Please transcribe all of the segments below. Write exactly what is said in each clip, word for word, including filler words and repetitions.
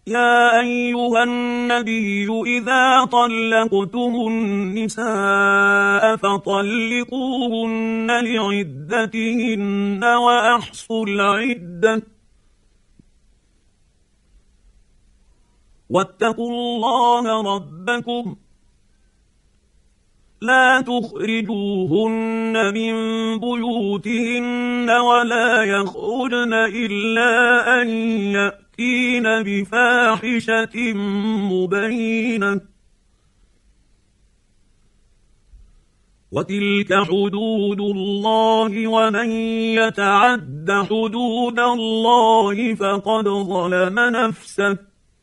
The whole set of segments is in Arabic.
يا أيها النبي إذا طلقتم النساء فطلقوهن لعدتهن وأحصوا العدة واتقوا الله ربكم لا تخرجوهن من بيوتهن ولا يخرجن إلا أن يأتين بفاحشة مبينة وتلك حدود الله ومن يتعد حدود الله فقد ظلم نفسه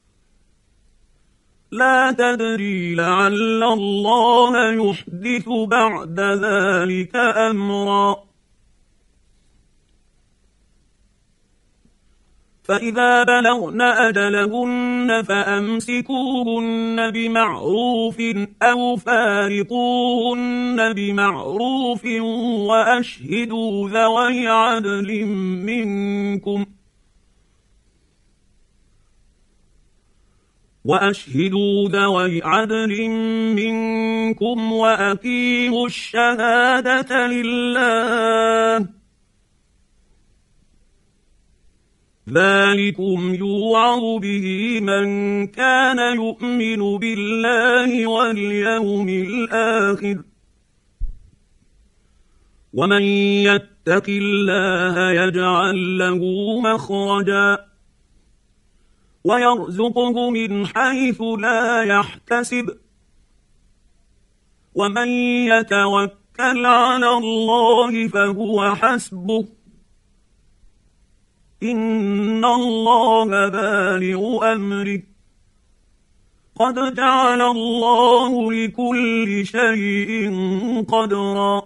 لا تدري لعل الله يحدث بعد ذلك أمرا فإذا بلغن أجلهن فأمسكوهن بمعروف أو فارقوهن بمعروف وأشهدوا ذوي عدل منكم وأشهدوا ذوي عدل منكم وأقيموا الشهادة لله ذلكم يوعظ به من كان يؤمن بالله واليوم الآخر ومن يتق الله يجعل له مخرجا ويرزقه من حيث لا يحتسب ومن يتوكل على الله فهو حسبه إن الله بالغ أمره قد جعل الله لكل شيء قدرا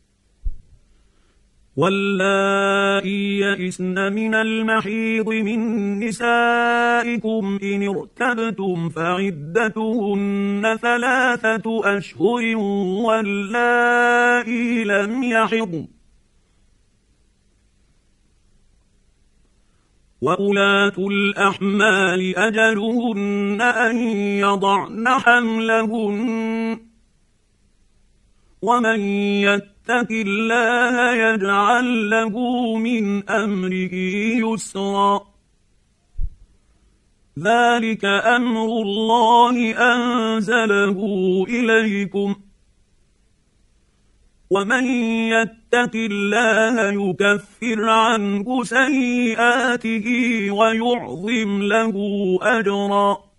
واللائي يئسن من المحيض من نسائكم إن ارتبتم فعدتهن ثلاثة أشهر واللائي لم يحضن وأولاة الأحمال أجلهن أن يضعن حملهن ومن يتق الله يجعل له من أمره يسرا ذلك أمر الله أنزله إليكم ومن يتق الله يكفر عنه سيئاته ويعظم له أجرا